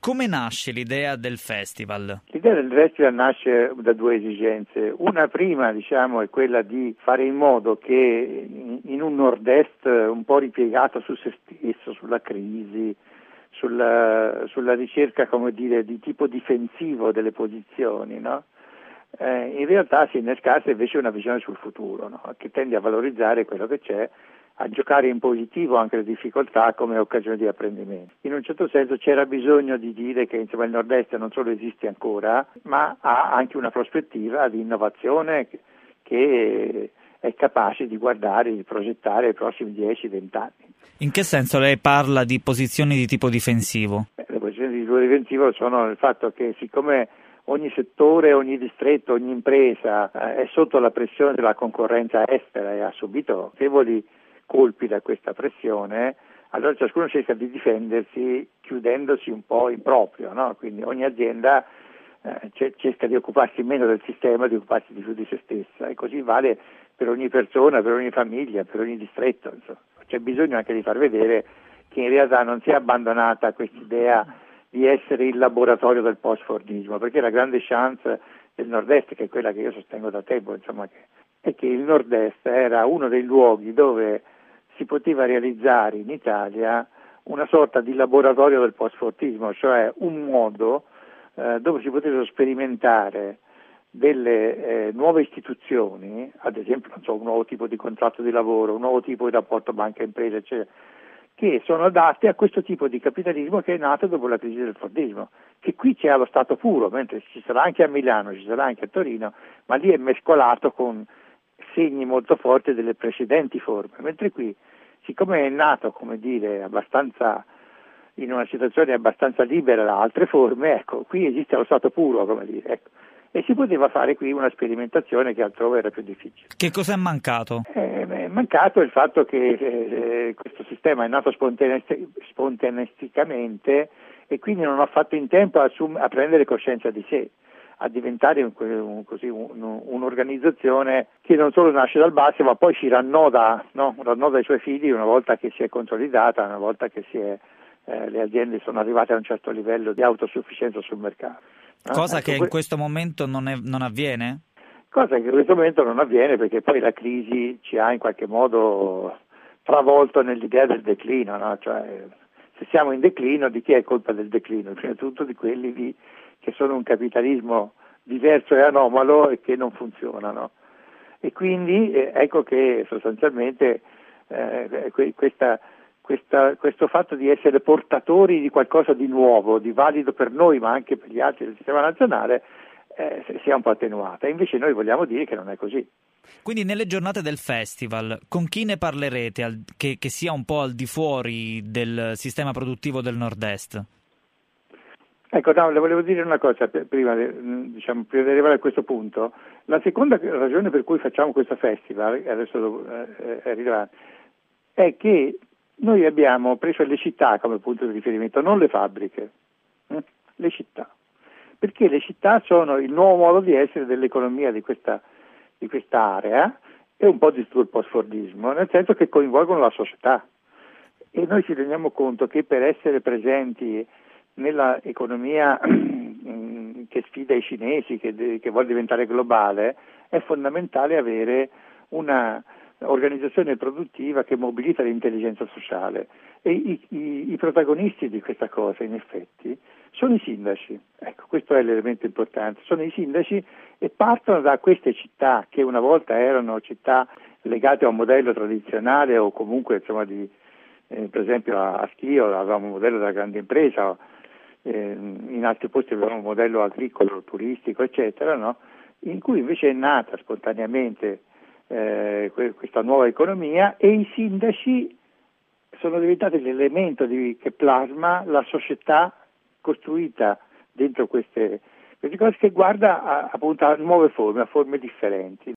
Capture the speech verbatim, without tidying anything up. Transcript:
Come nasce l'idea del festival? L'idea del festival nasce da due esigenze. Una prima, diciamo, è quella di fare in modo che in un nord-est un po' ripiegato su se stesso, sulla crisi, sulla, sulla ricerca, come dire, di tipo difensivo delle posizioni, no? Eh, in realtà si innescasse invece una visione sul futuro, no? Che tende a valorizzare quello che c'è, a giocare in positivo anche le difficoltà come occasione di apprendimento. In un certo senso c'era bisogno di dire che insomma, il nord-est non solo esiste ancora, ma ha anche una prospettiva di innovazione che, che è capace di guardare, di progettare i prossimi dieci venti anni. In che senso lei parla di posizioni di tipo difensivo? Beh, le posizioni di tipo difensivo sono il fatto che siccome ogni settore, ogni distretto, ogni impresa eh, è sotto la pressione della concorrenza estera e ha subito notevoli colpi da questa pressione, allora ciascuno cerca di difendersi chiudendosi un po' in proprio, no? Quindi ogni azienda eh, cerca di occuparsi meno del sistema, di occuparsi di più di se stessa, e così vale per ogni persona, per ogni famiglia, per ogni distretto. Insomma. C'è bisogno anche di far vedere che in realtà non si è abbandonata quest'idea di essere il laboratorio del post-fordismo, perché la grande chance del nord-est, che è quella che io sostengo da tempo, insomma, che, è che il nord-est era uno dei luoghi dove si poteva realizzare in Italia una sorta di laboratorio del post-fordismo, cioè un modo eh, dove si potevano sperimentare delle eh, nuove istituzioni, ad esempio non so, un nuovo tipo di contratto di lavoro, un nuovo tipo di rapporto banca-impresa, eccetera, che sono adatte a questo tipo di capitalismo che è nato dopo la crisi del Fordismo, che qui c'è allo stato puro, mentre ci sarà anche a Milano, ci sarà anche a Torino, ma lì è mescolato con segni molto forti delle precedenti forme, mentre qui, siccome è nato, come dire, abbastanza in una situazione abbastanza libera da altre forme, ecco, qui esiste lo stato puro, come dire, ecco. E si poteva fare qui una sperimentazione che altrove era più difficile. Che cosa è mancato? Eh, è mancato il fatto che eh, questo sistema è nato spontanei- spontaneisticamente e quindi non ha fatto in tempo a, assum- a prendere coscienza di sé, a diventare un, un, così, un, un'organizzazione che non solo nasce dal basso, ma poi si rannoda, no? rannoda i suoi figli una volta che si è consolidata, una volta che si è, eh, le aziende sono arrivate a un certo livello di autosufficienza sul mercato. No? Cosa ecco, che in questo momento non, è, non avviene? Cosa che in questo momento non avviene perché poi la crisi ci ha in qualche modo travolto nell'idea del declino, no? Cioè, se siamo in declino, di chi è colpa del declino? Prima di tutto di quelli di, che sono un capitalismo diverso e anomalo e che non funzionano. E quindi eh, ecco che sostanzialmente eh, questa, questa, questo fatto di essere portatori di qualcosa di nuovo, di valido per noi ma anche per gli altri del sistema nazionale, eh, sia un po' attenuata. Invece noi vogliamo dire che non è così. Quindi nelle giornate del festival, con chi ne parlerete al, che, che sia un po' al di fuori del sistema produttivo del nord-est? Ecco, no, le volevo dire una cosa prima, diciamo, prima di arrivare a questo punto. La seconda ragione per cui facciamo questo festival, e adesso eh, è rilevante, è che noi abbiamo preso le città come punto di riferimento, non le fabbriche, eh? le città. Perché le città sono il nuovo modo di essere dell'economia di questa, di questa area e un po' di tutto il post-fordismo, nel senso che coinvolgono la società. E noi ci rendiamo conto che per essere presenti nella economia che sfida i cinesi, che, che vuole diventare globale, è fondamentale avere una organizzazione produttiva che mobilita l'intelligenza sociale. E i, i, i protagonisti di questa cosa, in effetti, sono i sindaci. Ecco, questo è l'elemento importante. Sono i sindaci e partono da queste città che una volta erano città legate a un modello tradizionale o comunque, insomma, di, eh, per esempio a, a Schio avevamo un modello della grande impresa, eh, in altri posti avevamo un modello agricolo, turistico, eccetera, no? In cui invece è nata spontaneamente eh, questa nuova economia e i sindaci sono diventati l'elemento di, che plasma la società costruita dentro queste, queste cose, che guarda a, appunto a nuove forme, a forme differenti.